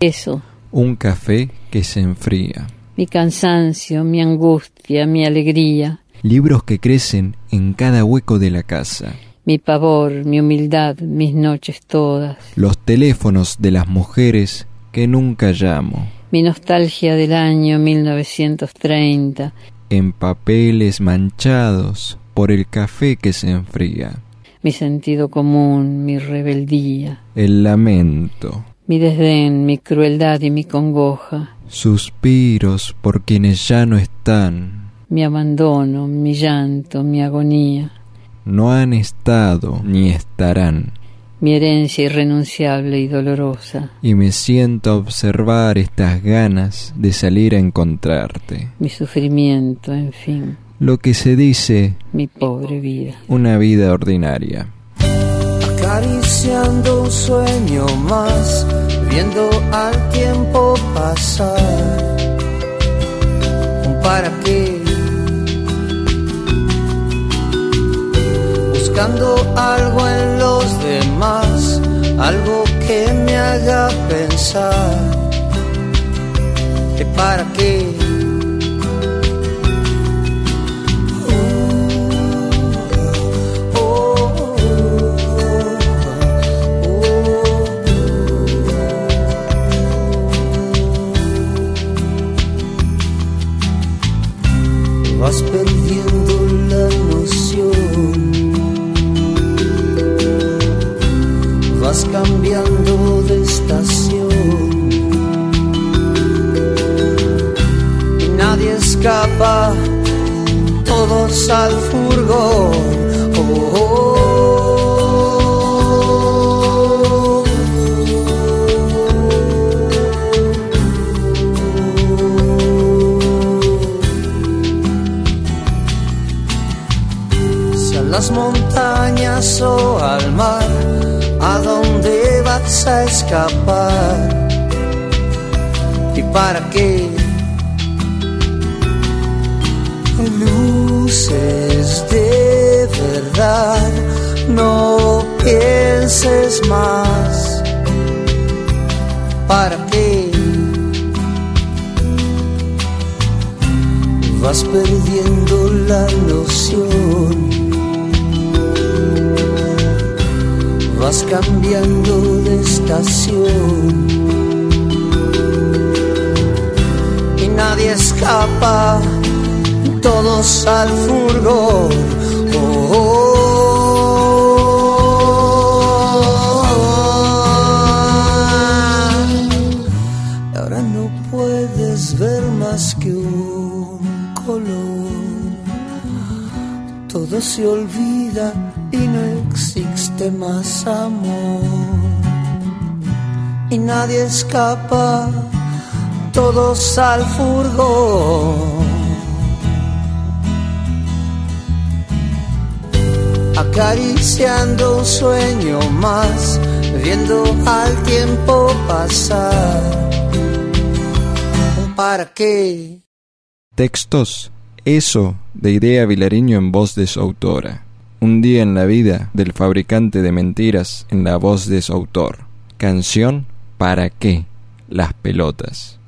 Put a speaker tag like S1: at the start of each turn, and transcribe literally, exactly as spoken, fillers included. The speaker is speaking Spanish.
S1: Eso.
S2: Un café que se enfría.
S1: Mi cansancio, mi angustia, mi alegría.
S2: Libros que crecen en cada hueco de la casa.
S1: Mi pavor, mi humildad, mis noches todas.
S2: Los teléfonos de las mujeres que nunca llamo.
S1: Mi nostalgia del año mil novecientos treinta.
S2: En papeles manchados por el café que se enfría.
S1: Mi sentido común, mi rebeldía.
S2: El lamento.
S1: Mi desdén, mi crueldad y mi congoja.
S2: Suspiros por quienes ya no están.
S1: Mi abandono, mi llanto, mi agonía.
S2: No han estado ni estarán.
S1: Mi herencia irrenunciable y dolorosa.
S2: Y me siento a observar estas ganas de salir a encontrarte.
S1: Mi sufrimiento, en fin.
S2: Lo que se dice...
S1: mi pobre vida.
S2: Una vida ordinaria.
S3: Acariciando un sueño más, viendo al tiempo pasar. ¿Un para qué? Buscando algo en los demás, algo que me haga pensar. ¿Que para qué? Vas perdiendo la noción, vas cambiando de estación y nadie escapa, todos al furgón. Oh, oh. Las montañas o al mar, ¿a dónde vas a escapar? ¿Y para qué? Luces de verdad, no pienses más. ¿Para qué? Vas perdiendo la noción, vas cambiando de estación y nadie escapa, todos al furgón. Oh, oh, oh. Ahora no puedes ver más que un color, todo se olvida y no existe más amor, y nadie escapa, todos al furgón. Acariciando un sueño más, viendo al tiempo pasar. ¿Para qué?
S2: Textos. Eso, de Idea Vilariño en voz de su autora. Un día en la vida del fabricante de mentiras en la voz de su autor. Canción ¿Para qué? Las pelotas.